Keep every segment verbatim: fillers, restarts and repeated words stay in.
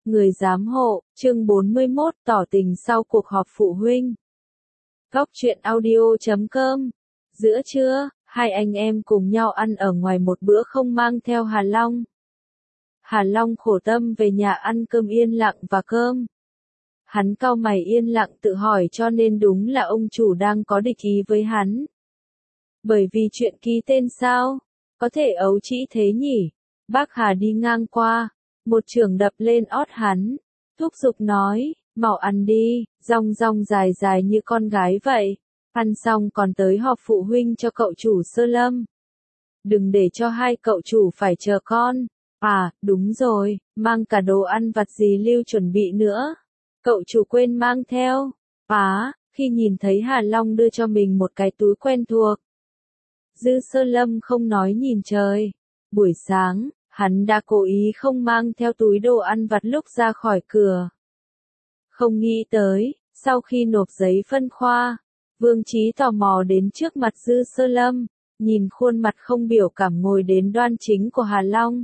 Người giám hộ, chương bốn mươi mốt, tỏ tình sau cuộc họp phụ huynh. Góc truyện audio chấm com. Giữa trưa, hai anh em cùng nhau ăn ở ngoài một bữa không mang theo Hà Long. Hà Long khổ tâm về nhà ăn cơm yên lặng và cơm. Hắn cau mày yên lặng tự hỏi cho nên đúng là ông chủ đang có địch ý với hắn. Bởi vì chuyện ký tên sao? Có thể ấu trĩ thế nhỉ? Bác Hà đi ngang qua, một chưởng đập lên ót hắn, thúc giục nói, mau ăn đi, rong rong dài dài như con gái vậy. Ăn xong còn tới họp phụ huynh cho cậu chủ Sơ Lâm. Đừng để cho hai cậu chủ phải chờ con. À, đúng rồi, mang cả đồ ăn vặt gì Lưu chuẩn bị nữa. Cậu chủ quên mang theo. À, khi nhìn thấy Hà Long đưa cho mình một cái túi quen thuộc. Dư Sơ Lâm không nói nhìn trời. Buổi sáng, hắn đã cố ý không mang theo túi đồ ăn vặt lúc ra khỏi cửa. Không nghĩ tới, sau khi nộp giấy phân khoa, Vương Chí tò mò đến trước mặt Dư Sơ Lâm, nhìn khuôn mặt không biểu cảm ngồi đến đoan chính của Hà Long.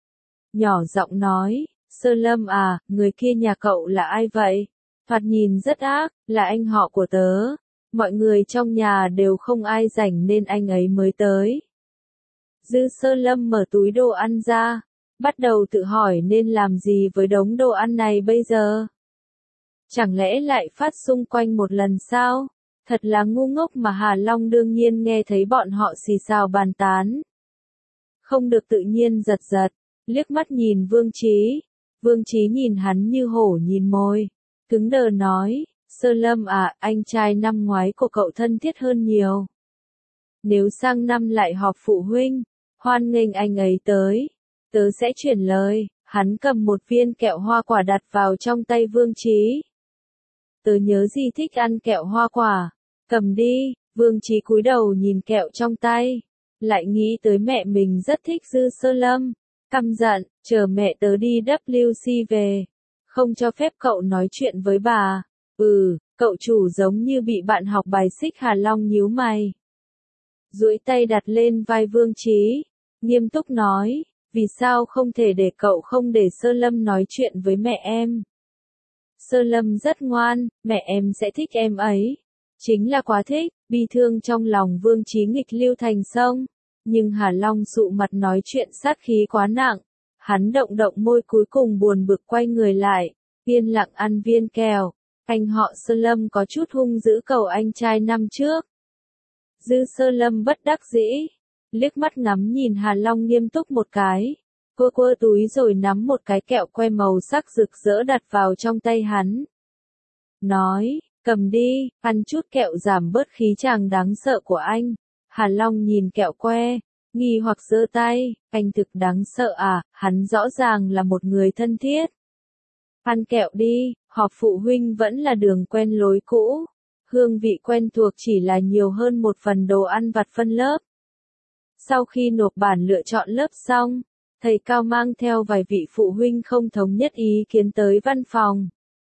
Nhỏ giọng nói, Sơ Lâm à, người kia nhà cậu là ai vậy? Thoạt nhìn rất ác, là anh họ của tớ. Mọi người trong nhà đều không ai rảnh nên anh ấy mới tới. Dư Sơ Lâm mở túi đồ ăn ra, bắt đầu tự hỏi nên làm gì với đống đồ ăn này bây giờ. Chẳng lẽ lại phát xung quanh một lần sao? Thật là ngu ngốc mà Hà Long đương nhiên nghe thấy bọn họ xì xào bàn tán. Không được tự nhiên giật giật, liếc mắt nhìn Vương Chí. Vương Chí nhìn hắn như hổ nhìn mồi, cứng đờ nói, Sơ Lâm à, anh trai năm ngoái của cậu thân thiết hơn nhiều. Nếu sang năm lại họp phụ huynh, hoan nghênh anh ấy tới, tớ sẽ chuyển lời. Hắn cầm một viên kẹo hoa quả đặt vào trong tay Vương Chí. Tớ nhớ gì thích ăn kẹo hoa quả, cầm đi. Vương Chí cúi đầu nhìn kẹo trong tay, lại nghĩ tới mẹ mình rất thích Dư Sơ Lâm, căm giận, chờ mẹ tớ đi W C về, không cho phép cậu nói chuyện với bà. Ừ, cậu chủ giống như bị bạn học bài xích. Hà Long nhíu mày, duỗi tay đặt lên vai Vương Chí, nghiêm túc nói, vì sao không thể để cậu không để Sơ Lâm nói chuyện với mẹ em? Sơ Lâm rất ngoan, mẹ em sẽ thích em ấy. Chính là quá thích. Bi thương trong lòng Vương Chí nghịch lưu thành sông. Nhưng Hà Long sụ mặt nói chuyện sát khí quá nặng. Hắn động động môi cuối cùng buồn bực quay người lại, yên lặng ăn viên kẹo. Anh họ Sơ Lâm có chút hung dữ cầu anh trai năm trước. Dư Sơ Lâm bất đắc dĩ, liếc mắt ngắm nhìn Hà Long nghiêm túc một cái, quơ quơ túi rồi nắm một cái kẹo que màu sắc rực rỡ đặt vào trong tay hắn. Nói, cầm đi, ăn chút kẹo giảm bớt khí chàng đáng sợ của anh. Hà Long nhìn kẹo que, nghi hoặc giơ tay, anh thực đáng sợ à, hắn rõ ràng là một người thân thiết. Ăn kẹo đi, họp phụ huynh vẫn là đường quen lối cũ. Hương vị quen thuộc chỉ là nhiều hơn một phần đồ ăn vặt phân lớp. Sau khi nộp bản lựa chọn lớp xong, thầy Cao mang theo vài vị phụ huynh không thống nhất ý kiến tới văn phòng.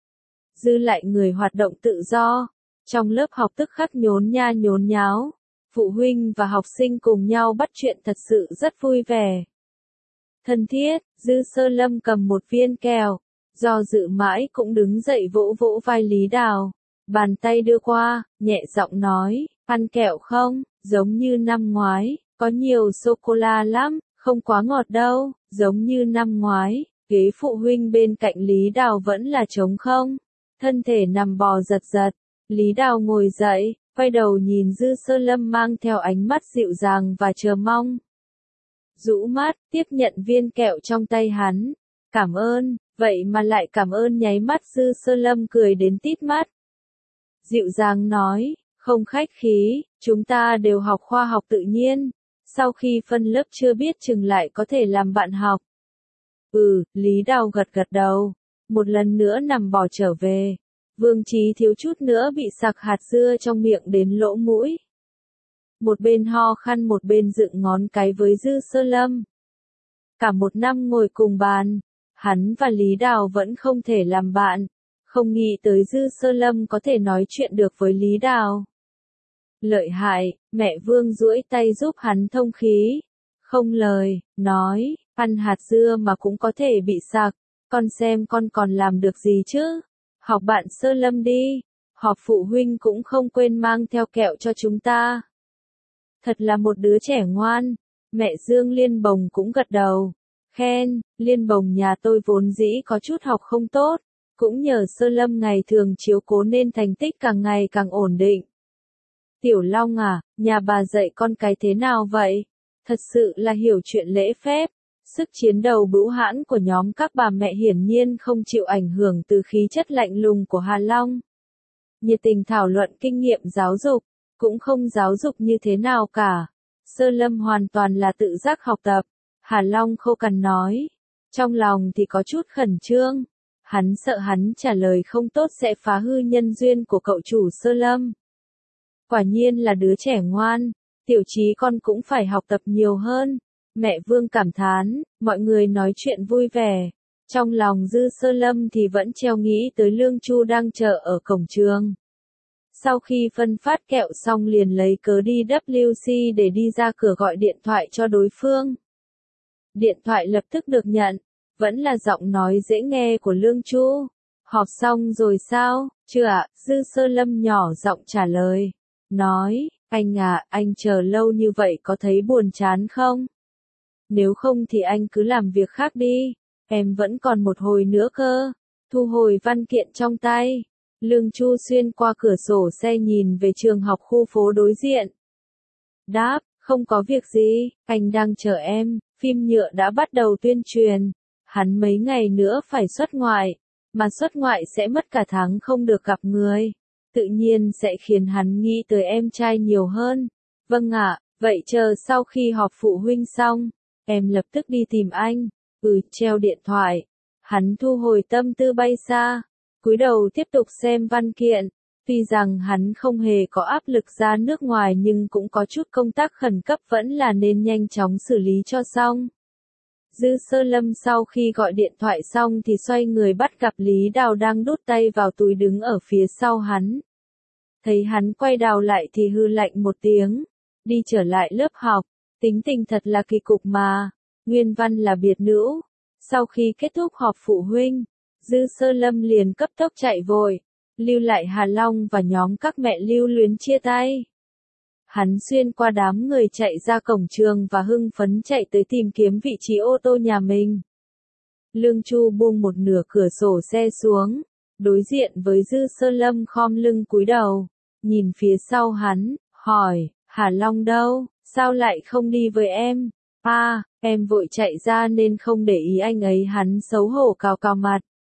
Dư lại người hoạt động tự do, trong lớp học tức khắc nhốn nha nhốn nháo. Phụ huynh và học sinh cùng nhau bắt chuyện thật sự rất vui vẻ. Thân thiết, Dư Sơ Lâm cầm một viên kẹo, do dự mãi cũng đứng dậy vỗ vỗ vai Lý Đào. Bàn tay đưa qua, nhẹ giọng nói, ăn kẹo không, giống như năm ngoái, có nhiều sô-cô-la lắm, không quá ngọt đâu, giống như năm ngoái. Ghế phụ huynh bên cạnh Lý Đào vẫn là trống không, thân thể nằm bò giật giật. Lý Đào ngồi dậy, quay đầu nhìn Dư Sơ Lâm mang theo ánh mắt dịu dàng và chờ mong. Rũ mắt, tiếp nhận viên kẹo trong tay hắn, cảm ơn, vậy mà lại cảm ơn nháy mắt. Dư Sơ Lâm cười đến tít mắt. Dịu dàng nói, không khách khí, chúng ta đều học khoa học tự nhiên, sau khi phân lớp chưa biết chừng lại có thể làm bạn học. Ừ, Lý Đào gật gật đầu, một lần nữa nằm bò trở về. Vương Chí thiếu chút nữa bị sặc hạt dưa trong miệng đến lỗ mũi. Một bên ho khan một bên dựng ngón cái với Dư Sơ Lâm. Cả một năm ngồi cùng bàn, hắn và Lý Đào vẫn không thể làm bạn. Không nghĩ tới Dư Sơ Lâm có thể nói chuyện được với Lý Đào. Lợi hại, mẹ Vương duỗi tay giúp hắn thông khí. Không lời, nói, ăn hạt dưa mà cũng có thể bị sặc. con xem con còn làm được gì chứ? Học bạn Sơ Lâm đi, họp phụ huynh cũng không quên mang theo kẹo cho chúng ta. Thật là một đứa trẻ ngoan, mẹ Dương Liên Bồng cũng gật đầu, khen, Liên Bồng nhà tôi vốn dĩ có chút học không tốt, cũng nhờ Sơ Lâm ngày thường chiếu cố nên thành tích càng ngày càng ổn định. Tiểu Long à, nhà bà dạy con cái thế nào vậy? Thật sự là hiểu chuyện lễ phép. Sức chiến đầu bữu hãn của nhóm các bà mẹ hiển nhiên không chịu ảnh hưởng từ khí chất lạnh lùng của Hà Long. Nhiệt tình thảo luận kinh nghiệm giáo dục, cũng không giáo dục như thế nào cả. Sơ Lâm hoàn toàn là tự giác học tập. Hà Long khô cằn nói. Trong lòng thì có chút khẩn trương. Hắn sợ hắn trả lời không tốt sẽ phá hư nhân duyên của cậu chủ Sơ Lâm. Quả nhiên là đứa trẻ ngoan, tiểu trí con cũng phải học tập nhiều hơn. Mẹ Vương cảm thán, mọi người nói chuyện vui vẻ. Trong lòng Dư Sơ Lâm thì vẫn treo nghĩ tới Lương Chu đang chờ ở cổng trường. Sau khi phân phát kẹo xong liền lấy cớ đi W C để đi ra cửa gọi điện thoại cho đối phương. Điện thoại lập tức được nhận, vẫn là giọng nói dễ nghe của Lương Chu. Họp xong rồi sao? Chưa ạ, Dư Sơ Lâm nhỏ giọng trả lời. Nói, anh à, anh chờ lâu như vậy có thấy buồn chán không? Nếu không thì anh cứ làm việc khác đi, em vẫn còn một hồi nữa cơ. Thu hồi văn kiện trong tay, Lương Chu xuyên qua cửa sổ xe nhìn về trường học khu phố đối diện. Đáp, không có việc gì, anh đang chờ em, phim nhựa đã bắt đầu tuyên truyền. Hắn mấy ngày nữa phải xuất ngoại, mà xuất ngoại sẽ mất cả tháng không được gặp người. Tự nhiên sẽ khiến hắn nghĩ tới em trai nhiều hơn. Vâng ạ, vậy chờ sau khi họp phụ huynh xong, em lập tức đi tìm anh. Ừ, treo điện thoại. Hắn thu hồi tâm tư bay xa, cúi đầu tiếp tục xem văn kiện. Tuy rằng hắn không hề có áp lực ra nước ngoài nhưng cũng có chút công tác khẩn cấp vẫn là nên nhanh chóng xử lý cho xong. Dư Sơ Lâm sau khi gọi điện thoại xong thì xoay người bắt gặp Lý Đào đang đút tay vào túi đứng ở phía sau hắn. Thấy hắn quay đầu lại thì hư lạnh một tiếng, đi trở lại lớp học, tính tình thật là kỳ cục mà, nguyên văn là biệt nữ. Sau khi kết thúc họp phụ huynh, Dư Sơ Lâm liền cấp tốc chạy vội, lưu lại Hà Long và nhóm các mẹ lưu luyến chia tay. Hắn xuyên qua đám người chạy ra cổng trường và hưng phấn chạy tới tìm kiếm vị trí ô tô nhà mình. Lương Chu buông một nửa cửa sổ xe xuống, đối diện với Dư Sơ Lâm khom lưng cúi đầu, nhìn phía sau hắn, hỏi, Hà Long đâu, sao lại không đi với em? À, em vội chạy ra nên không để ý anh ấy. Hắn xấu hổ cào cào mặt.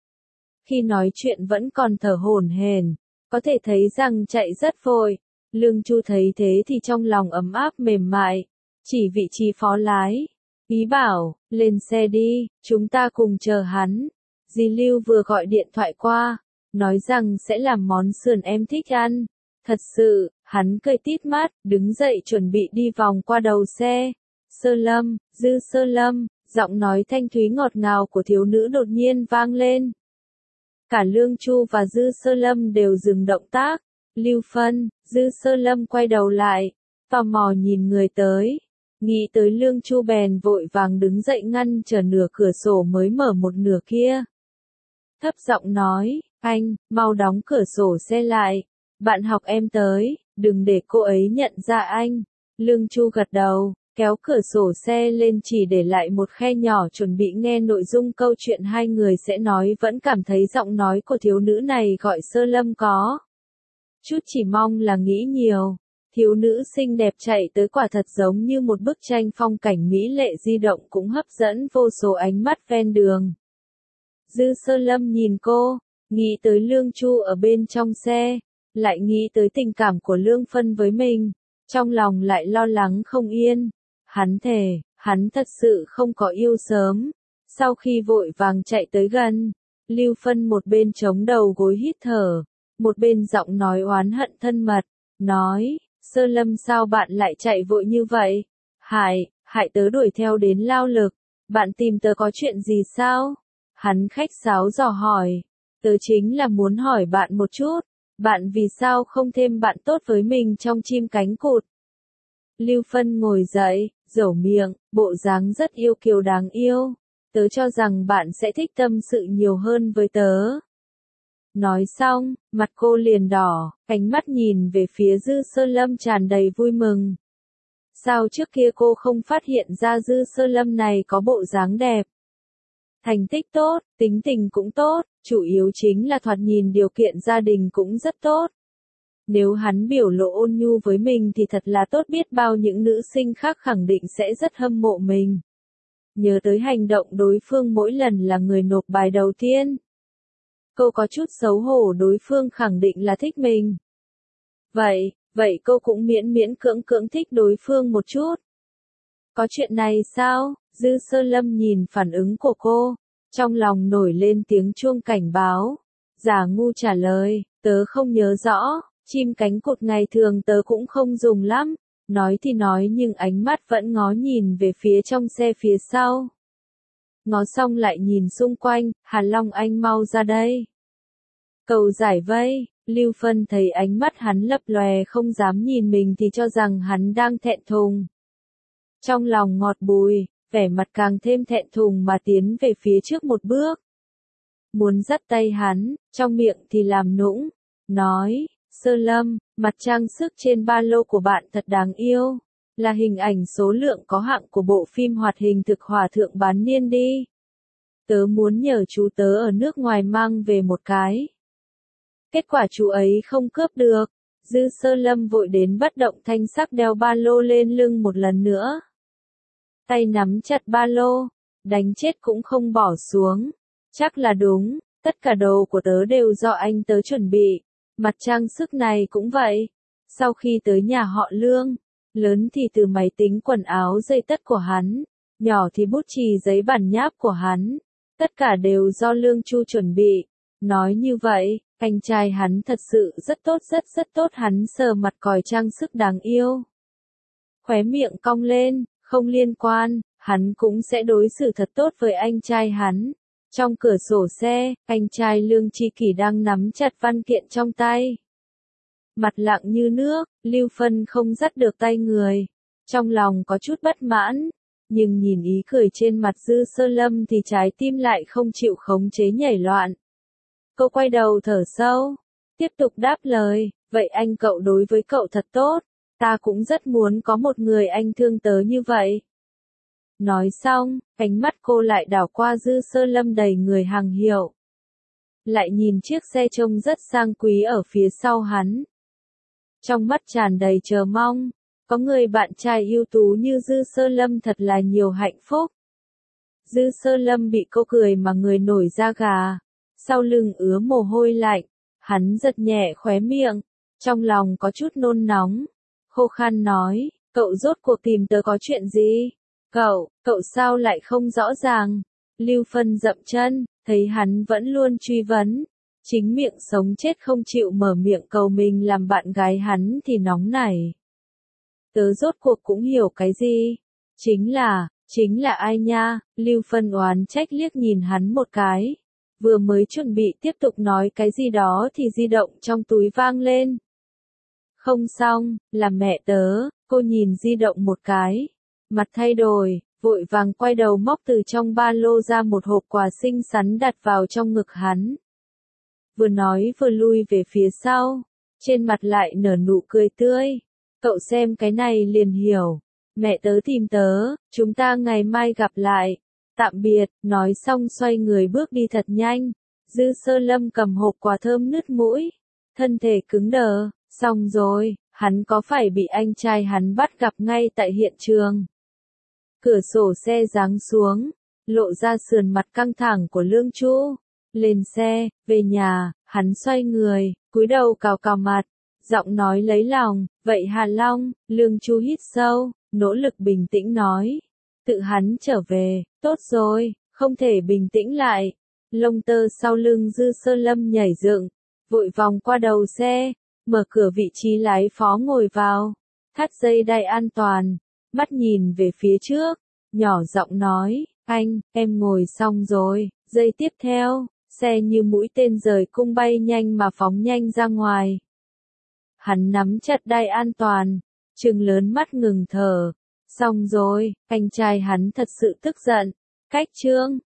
Khi nói chuyện vẫn còn thở hổn hển, có thể thấy rằng chạy rất vội. Lương Chu thấy thế thì trong lòng ấm áp mềm mại, chỉ vị trí phó lái. Ý bảo, lên xe đi, chúng ta cùng chờ hắn. Dì Lưu vừa gọi điện thoại qua, nói rằng sẽ làm món sườn em thích ăn. Thật sự, hắn cười tít mắt, đứng dậy chuẩn bị đi vòng qua đầu xe. Sơ Lâm, Dư Sơ Lâm, giọng nói thanh thúy ngọt ngào của thiếu nữ đột nhiên vang lên. Cả Lương Chu và Dư Sơ Lâm đều dừng động tác. Lưu Phân, Dư Sơ Lâm quay đầu lại, tò mò nhìn người tới. Nghĩ tới Lương Chu bèn vội vàng đứng dậy ngăn trở nửa cửa sổ mới mở một nửa kia. Thấp giọng nói, anh, mau đóng cửa sổ xe lại. Bạn học em tới, đừng để cô ấy nhận ra anh. Lương Chu gật đầu, kéo cửa sổ xe lên chỉ để lại một khe nhỏ chuẩn bị nghe nội dung câu chuyện hai người sẽ nói. Vẫn cảm thấy giọng nói của thiếu nữ này gọi Sơ Lâm có chút chỉ mong là nghĩ nhiều. Thiếu nữ xinh đẹp chạy tới quả thật giống như một bức tranh phong cảnh mỹ lệ di động cũng hấp dẫn vô số ánh mắt ven đường. Dư Sơ Lâm nhìn cô, nghĩ tới Lương Chu ở bên trong xe, lại nghĩ tới tình cảm của Lương Phân với mình, trong lòng lại lo lắng không yên. Hắn thề, hắn thật sự không có yêu sớm. Sau khi vội vàng chạy tới gần, Lưu Phân một bên chống đầu gối hít thở, một bên giọng nói oán hận thân mật, nói, Sơ Lâm sao bạn lại chạy vội như vậy? Hại, hại tớ đuổi theo đến lao lực, bạn tìm tớ có chuyện gì sao? Hắn khách sáo dò hỏi, tớ chính là muốn hỏi bạn một chút, bạn vì sao không thêm bạn tốt với mình trong chim cánh cụt? Lưu Phân ngồi dậy, dẩu miệng, bộ dáng rất yêu kiều đáng yêu. tớ cho rằng bạn sẽ thích tâm sự nhiều hơn với tớ. Nói xong, mặt cô liền đỏ, ánh mắt nhìn về phía Dư Sơ Lâm tràn đầy vui mừng. Sao trước kia cô không phát hiện ra Dư Sơ Lâm này có bộ dáng đẹp? Thành tích tốt, tính tình cũng tốt, chủ yếu chính là thoạt nhìn điều kiện gia đình cũng rất tốt. Nếu hắn biểu lộ ôn nhu với mình thì thật là tốt biết bao, những nữ sinh khác khẳng định sẽ rất hâm mộ mình. Nhớ tới hành động đối phương mỗi lần là người nộp bài đầu tiên. Cô có chút xấu hổ, đối phương khẳng định là thích mình. Vậy, vậy cô cũng miễn miễn cưỡng cưỡng thích đối phương một chút. Có chuyện này sao? Dư Sơ Lâm nhìn phản ứng của cô, trong lòng nổi lên tiếng chuông cảnh báo. Giả ngu trả lời, tớ không nhớ rõ, chim cánh cụt ngày thường tớ cũng không dùng lắm. Nói thì nói nhưng ánh mắt vẫn ngó nhìn về phía trong xe phía sau. Ngó xong lại nhìn xung quanh, Hàn Long anh mau ra đây. Cầu giải vây, Lưu Phân thấy ánh mắt hắn lập lòe không dám nhìn mình thì cho rằng hắn đang thẹn thùng. Trong lòng ngọt bùi, vẻ mặt càng thêm thẹn thùng mà tiến về phía trước một bước. Muốn dắt tay hắn, trong miệng thì làm nũng, nói, Sơ Lâm, mặt trang sức trên ba lô của bạn thật đáng yêu, là hình ảnh số lượng có hạng của bộ phim hoạt hình thực hòa thượng bán niên đi. Tớ muốn nhờ chú tớ ở nước ngoài mang về một cái. Kết quả chú ấy không cướp được, Dư Sơ Lâm vội đến bất động thanh sắc đeo ba lô lên lưng một lần nữa. Tay nắm chặt ba lô, đánh chết cũng không bỏ xuống. Chắc là đúng, tất cả đồ của tớ đều do anh tớ chuẩn bị. Mặt trang sức này cũng vậy. Sau khi tới nhà họ Lương, lớn thì từ máy tính quần áo dây tất của hắn, nhỏ thì bút chì giấy bản nháp của hắn. Tất cả đều do Lương Chu chuẩn bị. Nói như vậy, anh trai hắn thật sự rất tốt, rất rất tốt. Hắn sờ mặt còi trang sức đáng yêu. Khóe miệng cong lên, không liên quan, hắn cũng sẽ đối xử thật tốt với anh trai hắn. Trong cửa sổ xe, anh trai Lương Chi Kỷ đang nắm chặt văn kiện trong tay. Mặt lặng như nước, Lưu Phân không dắt được tay người. Trong lòng có chút bất mãn, nhưng nhìn ý cười trên mặt Dư Sơ Lâm thì trái tim lại không chịu khống chế nhảy loạn. Cô quay đầu thở sâu, tiếp tục đáp lời, vậy anh cậu đối với cậu thật tốt, ta cũng rất muốn có một người anh thương tớ như vậy. Nói xong, ánh mắt cô lại đảo qua Dư Sơ Lâm đầy người hàng hiệu. Lại nhìn chiếc xe trông rất sang quý ở phía sau hắn. Trong mắt tràn đầy chờ mong, có người bạn trai ưu tú như Dư Sơ Lâm thật là nhiều hạnh phúc. Dư Sơ Lâm bị cô cười mà người nổi da gà, sau lưng ứa mồ hôi lạnh, hắn giật nhẹ khóe miệng, trong lòng có chút nôn nóng, khô khan nói, cậu rốt cuộc tìm tớ có chuyện gì? Cậu, cậu sao lại không rõ ràng? Lưu Phân dậm chân, thấy hắn vẫn luôn truy vấn, chính miệng sống chết không chịu mở miệng cầu mình làm bạn gái hắn thì nóng nảy. Tớ rốt cuộc cũng hiểu cái gì? Chính là, chính là ai nha? Lưu Phân oán trách liếc nhìn hắn một cái. Vừa mới chuẩn bị tiếp tục nói cái gì đó thì di động trong túi vang lên. Không xong, là mẹ tớ, cô nhìn di động một cái. Mặt thay đổi, vội vàng quay đầu móc từ trong ba lô ra một hộp quà xinh xắn đặt vào trong ngực hắn. Vừa nói vừa lui về phía sau, trên mặt lại nở nụ cười tươi. Cậu xem cái này liền hiểu. Mẹ tớ tìm tớ, chúng ta ngày mai gặp lại. Tạm biệt, nói xong xoay người bước đi thật nhanh. Dư Sơ Lâm cầm hộp quà thơm nứt mũi, thân thể cứng đờ, xong rồi, hắn có phải bị anh trai hắn bắt gặp ngay tại hiện trường. Cửa sổ xe giáng xuống, lộ ra sườn mặt căng thẳng của Lương Chu. Lên xe, về nhà, hắn xoay người, cúi đầu cào cào mặt, giọng nói lấy lòng, vậy Hàn Long, Lương Chu hít sâu, nỗ lực bình tĩnh nói. Tự hắn trở về, tốt rồi, không thể bình tĩnh lại. Lông tơ sau lưng Dư Sơ Lâm nhảy dựng, vội vòng qua đầu xe, mở cửa vị trí lái phó ngồi vào, thắt dây đai an toàn, mắt nhìn về phía trước, nhỏ giọng nói, anh, em ngồi xong rồi. Giây tiếp theo, xe như mũi tên rời cung bay nhanh mà phóng nhanh ra ngoài. Hắn nắm chặt đai an toàn, trừng lớn mắt ngừng thở. Xong rồi, anh trai hắn thật sự tức giận. Cách chương